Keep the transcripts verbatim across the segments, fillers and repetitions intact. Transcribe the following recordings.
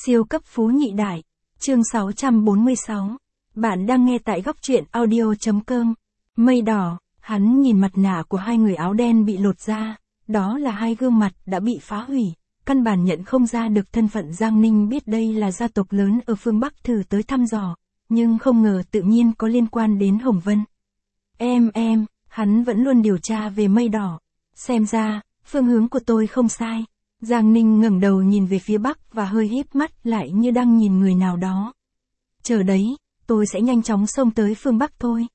Siêu cấp phú nhị đại. Chương sáu trăm bốn mươi sáu. Bạn đang nghe tại góc truyện audio.com. Mây đỏ, hắn nhìn mặt nạ của hai người áo đen bị lột ra, đó là hai gương mặt đã bị phá hủy, căn bản nhận không ra được thân phận. Giang Ninh biết đây là gia tộc lớn ở phương Bắc thử tới thăm dò, nhưng không ngờ tự nhiên có liên quan đến Hồng Vân. Em em, hắn vẫn luôn điều tra về mây đỏ. Xem ra, phương hướng của tôi không sai. Giang Ninh ngẩng đầu nhìn về phía bắc và hơi híp mắt lại như đang nhìn người nào đó. Chờ đấy, tôi sẽ nhanh chóng xông tới phương Bắc thôi.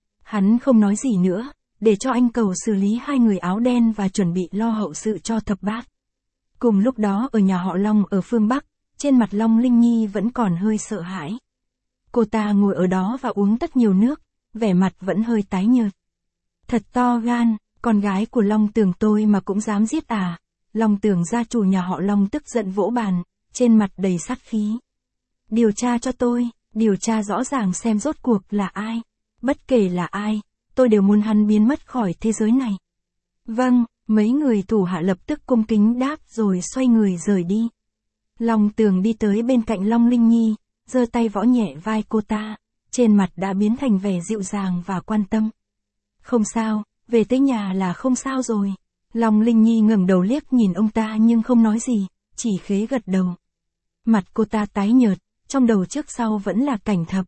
Hắn không nói gì nữa, để cho anh Cầu xử lý hai người áo đen và chuẩn bị lo hậu sự cho thập bát. Cùng lúc đó ở nhà họ Long ở phương Bắc, trên mặt Long Linh Nhi vẫn còn hơi sợ hãi. Cô ta ngồi ở đó và uống rất nhiều nước, vẻ mặt vẫn hơi tái nhợt. Thật to gan, con gái của Long Tường tôi mà cũng dám giết à? Long Tường gia chủ nhà họ Long tức giận vỗ bàn, trên mặt đầy sát khí. Điều tra cho tôi, điều tra rõ ràng xem rốt cuộc là ai. Bất kể là ai, tôi đều muốn hắn biến mất khỏi thế giới này. Vâng, mấy người thủ hạ lập tức cung kính đáp rồi xoay người rời đi. Long Tường đi tới bên cạnh Long Linh Nhi, giơ tay võ nhẹ vai cô ta, trên mặt đã biến thành vẻ dịu dàng và quan tâm. Không sao, về tới nhà là không sao rồi. Long Linh Nhi ngẩng đầu liếc nhìn ông ta nhưng không nói gì, chỉ khẽ gật đầu. Mặt cô ta tái nhợt, trong đầu trước sau vẫn là cảnh thập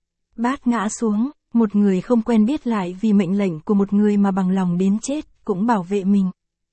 bát ngã xuống, một người không quen biết lại vì mệnh lệnh của một người mà bằng lòng đến chết, cũng bảo vệ mình.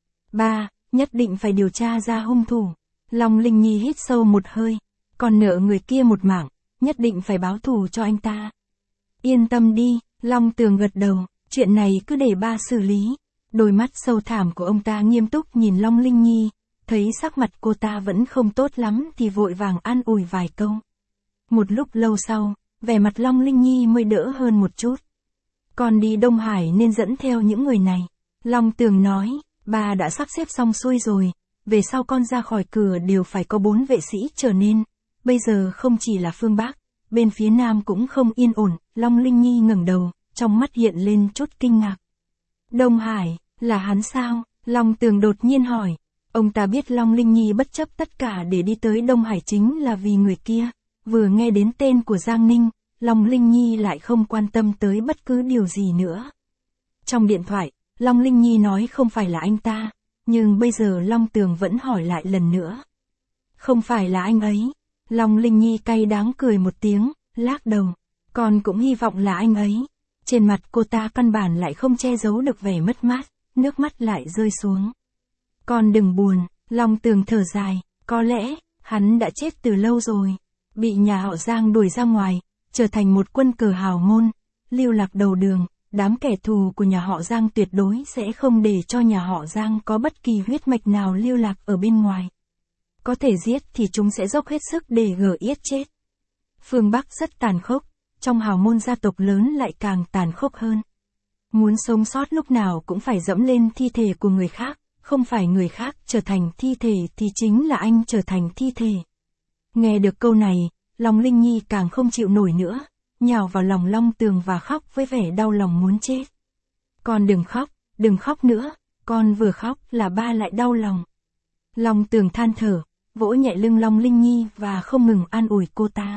Ba, nhất định phải điều tra ra hung thủ. Long Linh Nhi hít sâu một hơi, còn nợ người kia một mảng, nhất định phải báo thù cho anh ta. Yên tâm đi, Long Tường gật đầu, chuyện này cứ để ba xử lý. Đôi mắt sâu thẳm của ông ta nghiêm túc nhìn Long Linh Nhi, thấy sắc mặt cô ta vẫn không tốt lắm thì vội vàng an ủi vài câu. Một lúc lâu sau, vẻ mặt Long Linh Nhi mới đỡ hơn một chút. Còn đi Đông Hải nên dẫn theo những người này. Long Tường nói, ba đã sắp xếp xong xuôi rồi, về sau con ra khỏi cửa đều phải có bốn vệ sĩ trở nên. Bây giờ không chỉ là phương Bắc, bên phía Nam cũng không yên ổn. Long Linh Nhi ngẩng đầu, trong mắt hiện lên chút kinh ngạc. Đông Hải, là hắn sao? Long Tường đột nhiên hỏi. Ông ta biết Long Linh Nhi bất chấp tất cả để đi tới Đông Hải chính là vì người kia. Vừa nghe đến tên của Giang Ninh, Long Linh Nhi lại không quan tâm tới bất cứ điều gì nữa. Trong điện thoại, Long Linh Nhi nói không phải là anh ta, nhưng bây giờ Long Tường vẫn hỏi lại lần nữa. Không phải là anh ấy. Long Linh Nhi cay đắng cười một tiếng, lắc đầu. Con cũng hy vọng là anh ấy. Trên mặt cô ta căn bản lại không che giấu được vẻ mất mát, nước mắt lại rơi xuống. Con đừng buồn, Long Tường thở dài, có lẽ, hắn đã chết từ lâu rồi. Bị nhà họ Giang đuổi ra ngoài, trở thành một quân cờ hào môn, lưu lạc đầu đường, đám kẻ thù của nhà họ Giang tuyệt đối sẽ không để cho nhà họ Giang có bất kỳ huyết mạch nào lưu lạc ở bên ngoài. Có thể giết thì chúng sẽ dốc hết sức để gỡ yết chết. Phương Bắc rất tàn khốc, trong hào môn gia tộc lớn lại càng tàn khốc hơn. Muốn sống sót lúc nào cũng phải dẫm lên thi thể của người khác, không phải người khác trở thành thi thể thì chính là anh trở thành thi thể. Nghe được câu này, Long Linh Nhi càng không chịu nổi nữa, nhào vào lòng Long Tường và khóc với vẻ đau lòng muốn chết. Con đừng khóc, đừng khóc nữa, con vừa khóc là ba lại đau lòng. Long Tường than thở, vỗ nhẹ lưng Long Linh Nhi và không ngừng an ủi cô ta.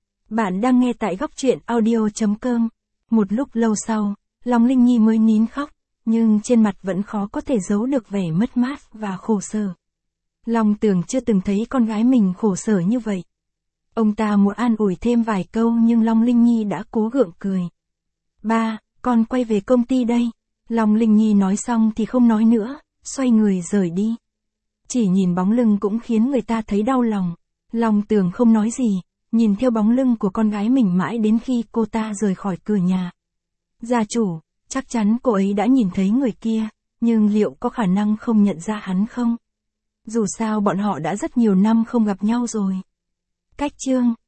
Bạn đang nghe tại góc truyện audio.com. Một lúc lâu sau, Long Linh Nhi mới nín khóc, nhưng trên mặt vẫn khó có thể giấu được vẻ mất mát và khổ sở. Long Tường chưa từng thấy con gái mình khổ sở như vậy. Ông ta muốn an ủi thêm vài câu nhưng Long Linh Nhi đã cố gượng cười. Ba, con quay về công ty đây. Long Linh Nhi nói xong thì không nói nữa, xoay người rời đi. Chỉ nhìn bóng lưng cũng khiến người ta thấy đau lòng. Long Tường không nói gì, nhìn theo bóng lưng của con gái mình mãi đến khi cô ta rời khỏi cửa nhà. Gia chủ, chắc chắn cô ấy đã nhìn thấy người kia, nhưng liệu có khả năng không nhận ra hắn không? Dù sao bọn họ đã rất nhiều năm không gặp nhau rồi. Cách chương